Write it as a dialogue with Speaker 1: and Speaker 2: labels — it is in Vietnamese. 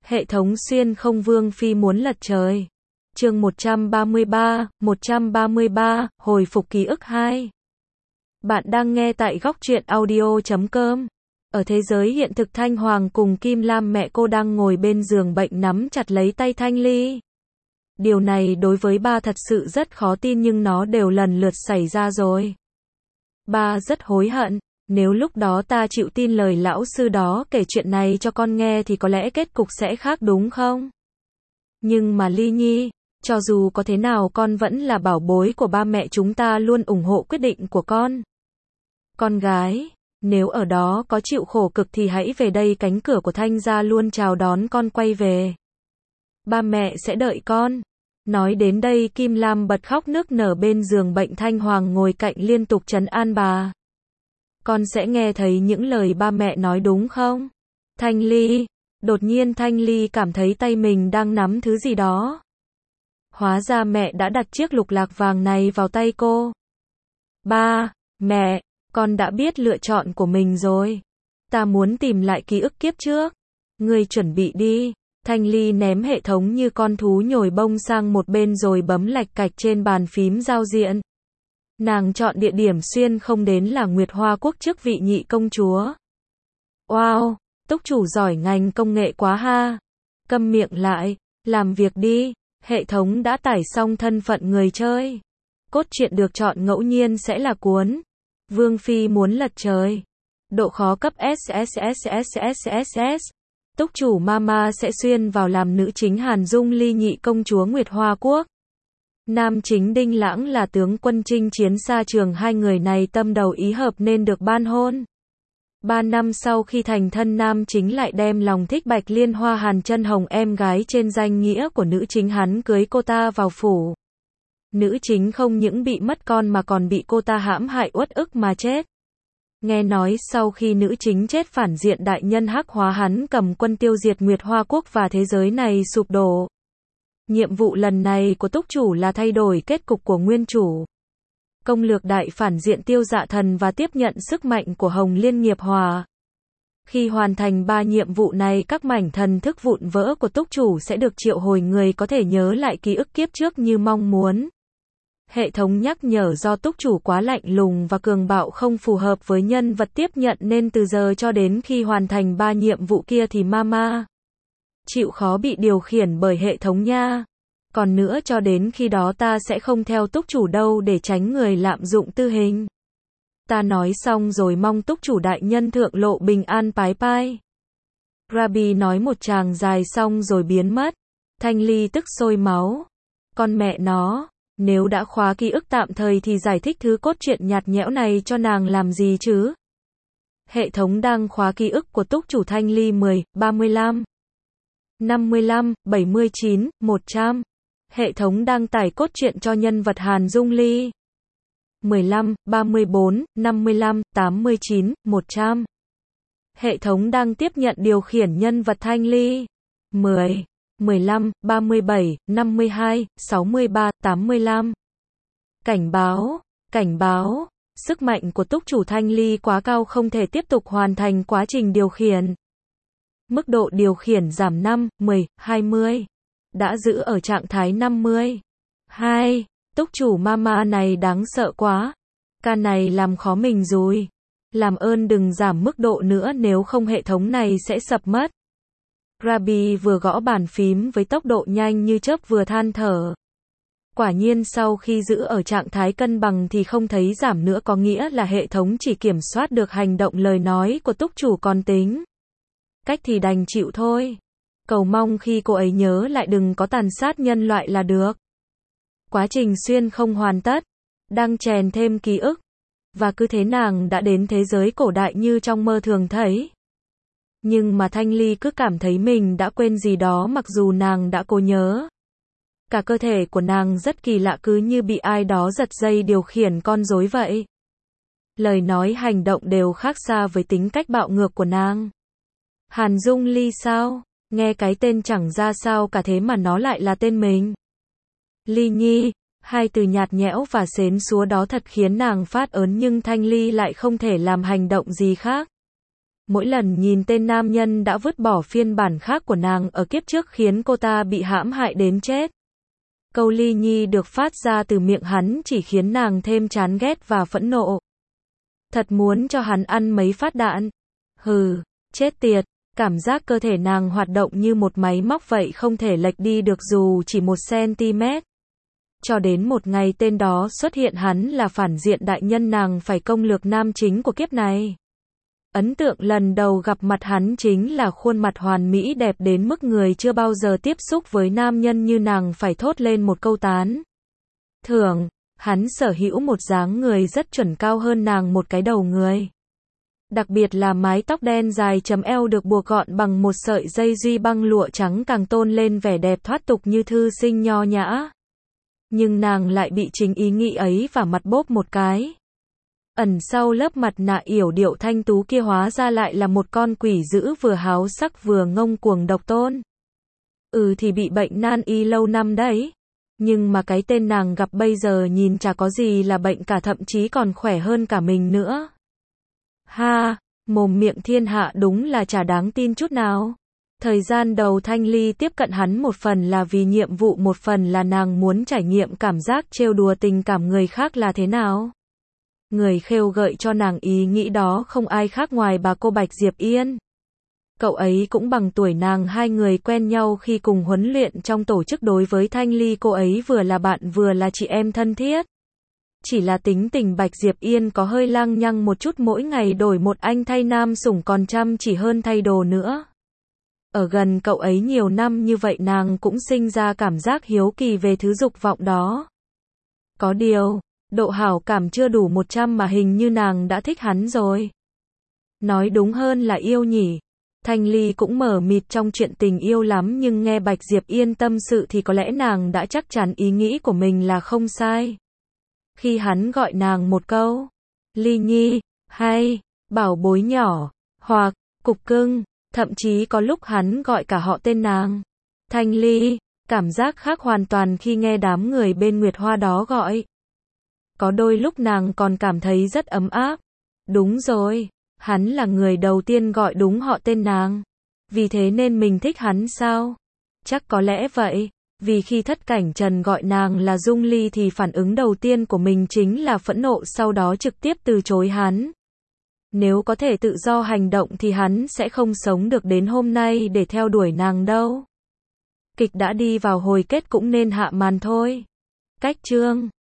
Speaker 1: Hệ thống xuyên không Vương Phi muốn lật trời. Chương 133, hồi phục ký ức 2. Bạn đang nghe tại góc truyện audio.com. Ở thế giới hiện thực, Thanh Hoàng cùng Kim Lam mẹ cô đang ngồi bên giường bệnh nắm chặt lấy tay Thanh Ly. Điều này đối với ba thật sự rất khó tin, nhưng nó đều lần lượt xảy ra rồi. Ba rất hối hận. Nếu lúc đó ta chịu tin lời lão sư đó kể chuyện này cho con nghe thì có lẽ kết cục sẽ khác, đúng không? Nhưng mà Ly Nhi, cho dù có thế nào con vẫn là bảo bối của ba mẹ, chúng ta luôn ủng hộ quyết định của con. Con gái, nếu ở đó có chịu khổ cực thì hãy về đây, cánh cửa của Thanh gia luôn chào đón con quay về. Ba mẹ sẽ đợi con. Nói đến đây Kim Lam bật khóc nức nở bên giường bệnh. Thanh Hoàng ngồi cạnh liên tục trấn an bà. Con sẽ nghe thấy những lời ba mẹ nói, đúng không? Thanh Ly. Đột nhiên Thanh Ly cảm thấy tay mình đang nắm thứ gì đó. Hóa ra mẹ đã đặt chiếc lục lạc vàng này vào tay cô. Ba, mẹ, con đã biết lựa chọn của mình rồi. Ta muốn tìm lại ký ức kiếp trước. Ngươi chuẩn bị đi. Thanh Ly ném hệ thống như con thú nhồi bông sang một bên rồi bấm lạch cạch trên bàn phím giao diện. Nàng chọn địa điểm xuyên không đến là Nguyệt Hoa Quốc chức vị nhị công chúa. Wow, túc chủ giỏi ngành công nghệ quá ha. Câm miệng lại, làm việc đi. Hệ thống đã tải xong thân phận người chơi. Cốt truyện được chọn ngẫu nhiên sẽ là cuốn Vương Phi muốn lật trời. Độ khó cấp SSSSSSS. Túc chủ Mama sẽ xuyên vào làm nữ chính Hàn Dung Ly nhị công chúa Nguyệt Hoa Quốc. Nam chính Đinh Lãng là tướng quân chinh chiến xa trường, hai người này tâm đầu ý hợp nên được ban hôn. 3 năm sau khi thành thân, nam chính lại đem lòng thích Bạch Liên Hoa Hàn Chân Hồng, em gái trên danh nghĩa của nữ chính, hắn cưới cô ta vào phủ. Nữ chính không những bị mất con mà còn bị cô ta hãm hại uất ức mà chết. Nghe nói sau khi nữ chính chết, phản diện đại nhân hắc hóa hắn cầm quân tiêu diệt Nguyệt Hoa Quốc và thế giới này sụp đổ. Nhiệm vụ lần này của túc chủ là thay đổi kết cục của nguyên chủ. Công lược đại phản diện Tiêu Dạ Thần và tiếp nhận sức mạnh của Hồng Liên Nghiệp Hòa. Khi hoàn thành 3 nhiệm vụ này, các mảnh thần thức vụn vỡ của túc chủ sẽ được triệu hồi, người có thể nhớ lại ký ức kiếp trước như mong muốn. Hệ thống nhắc nhở do túc chủ quá lạnh lùng và cường bạo không phù hợp với nhân vật tiếp nhận, nên từ giờ cho đến khi hoàn thành 3 nhiệm vụ kia thì Mama chịu khó bị điều khiển bởi hệ thống nha. Còn nữa, cho đến khi đó ta sẽ không theo túc chủ đâu, để tránh người lạm dụng tư hình. Ta nói xong rồi, mong túc chủ đại nhân thượng lộ bình an. Pái pai. Rabi nói một tràng dài xong rồi biến mất. Thanh Ly tức sôi máu. Con mẹ nó, nếu đã khóa ký ức tạm thời thì giải thích thứ cốt truyện nhạt nhẽo này cho nàng làm gì chứ? Hệ thống đang khóa ký ức của túc chủ Thanh Ly. 10, 35, 55, 79, 100. Hệ thống đang tải cốt truyện cho nhân vật Hàn Dung Ly. 15, 34, 55, 89, 100. Hệ thống đang tiếp nhận điều khiển nhân vật Thanh Ly. 10, 15, 37, 52, 63, 85. Cảnh báo, cảnh báo. Sức mạnh của túc chủ Thanh Ly quá cao, không thể tiếp tục hoàn thành quá trình điều khiển. Mức độ điều khiển giảm 5, 10, 20. Đã giữ ở trạng thái 50. 2. Túc chủ Mama này đáng sợ quá. Ca này làm khó mình rồi. Làm ơn đừng giảm mức độ nữa, nếu không hệ thống này sẽ sập mất. Rabi vừa gõ bàn phím với tốc độ nhanh như chớp vừa than thở. Quả nhiên sau khi giữ ở trạng thái cân bằng thì không thấy giảm nữa, có nghĩa là hệ thống chỉ kiểm soát được hành động lời nói của túc chủ, còn tính cách thì đành chịu thôi. Cầu mong khi cô ấy nhớ lại đừng có tàn sát nhân loại là được. Quá trình xuyên không hoàn tất, đang chèn thêm ký ức. Và cứ thế nàng đã đến thế giới cổ đại như trong mơ thường thấy. Nhưng mà Thanh Ly cứ cảm thấy mình đã quên gì đó mặc dù nàng đã cố nhớ. Cả cơ thể của nàng rất kỳ lạ, cứ như bị ai đó giật dây điều khiển con rối vậy. Lời nói hành động đều khác xa với tính cách bạo ngược của nàng. Hàn Dung Ly sao? Nghe cái tên chẳng ra sao cả, thế mà nó lại là tên mình. Ly Nhi, hai từ nhạt nhẽo và xến xúa đó thật khiến nàng phát ớn, nhưng Thanh Ly lại không thể làm hành động gì khác. Mỗi lần nhìn tên nam nhân đã vứt bỏ phiên bản khác của nàng ở kiếp trước khiến cô ta bị hãm hại đến chết. Câu Ly Nhi được phát ra từ miệng hắn chỉ khiến nàng thêm chán ghét và phẫn nộ. Thật muốn cho hắn ăn mấy phát đạn. Hừ, chết tiệt, cảm giác cơ thể nàng hoạt động như một máy móc vậy không thể lệch đi được dù chỉ 1 cm. Cho đến một ngày tên đó xuất hiện hắn là phản diện đại nhân nàng phải công lược nam chính của kiếp này. Ấn tượng lần đầu gặp mặt hắn chính là khuôn mặt hoàn mỹ đẹp đến mức người chưa bao giờ tiếp xúc với nam nhân như nàng phải thốt lên một câu tán thưởng. Hắn sở hữu một dáng người rất chuẩn, cao hơn nàng một cái đầu người. Đặc biệt là mái tóc đen dài chấm eo được buộc gọn bằng một sợi dây duy băng lụa trắng càng tôn lên vẻ đẹp thoát tục như thư sinh nho nhã. Nhưng nàng lại bị chính ý nghĩ ấy và mặt bóp một cái. Ẩn sau lớp mặt nạ yểu điệu thanh tú kia hóa ra lại là một con quỷ dữ vừa háo sắc vừa ngông cuồng độc tôn. Thì bị bệnh nan y lâu năm đấy. Nhưng mà cái tên nàng gặp bây giờ nhìn chả có gì là bệnh cả, thậm chí còn khỏe hơn cả mình nữa. Ha, mồm miệng thiên hạ đúng là chả đáng tin chút nào. Thời gian đầu Thanh Ly tiếp cận hắn một phần là vì nhiệm vụ, một phần là nàng muốn trải nghiệm cảm giác trêu đùa tình cảm người khác là thế nào. Người khêu gợi cho nàng ý nghĩ đó không ai khác ngoài bà cô Bạch Diệp Yên. Cậu ấy cũng bằng tuổi nàng, hai người quen nhau khi cùng huấn luyện trong tổ chức. Đối với Thanh Ly, cô ấy vừa là bạn vừa là chị em thân thiết. Chỉ là tính tình Bạch Diệp Yên có hơi lăng nhăng một chút, mỗi ngày đổi một anh thay nam sủng còn chăm chỉ hơn thay đồ nữa. Ở gần cậu ấy nhiều năm như vậy nàng cũng sinh ra cảm giác hiếu kỳ về thứ dục vọng đó. Có điều, độ hảo cảm chưa đủ 100 mà hình như nàng đã thích hắn rồi. Nói đúng hơn là yêu nhỉ. Thanh Ly cũng mờ mịt trong chuyện tình yêu lắm, nhưng nghe Bạch Diệp Yên tâm sự thì có lẽ nàng đã chắc chắn ý nghĩ của mình là không sai. Khi hắn gọi nàng một câu, Ly Nhi, hay, bảo bối nhỏ, hoặc, cục cưng, thậm chí có lúc hắn gọi cả họ tên nàng. Thanh Ly, cảm giác khác hoàn toàn khi nghe đám người bên Nguyệt Hoa đó gọi. Có đôi lúc nàng còn cảm thấy rất ấm áp. Đúng rồi, hắn là người đầu tiên gọi đúng họ tên nàng. Vì thế nên mình thích hắn sao? Chắc có lẽ vậy. Vì khi Thất Cảnh Trần gọi nàng là Dung Ly thì phản ứng đầu tiên của mình chính là phẫn nộ, sau đó trực tiếp từ chối hắn. Nếu có thể tự do hành động thì hắn sẽ không sống được đến hôm nay để theo đuổi nàng đâu. Kịch đã đi vào hồi kết cũng nên hạ màn thôi. Cách chương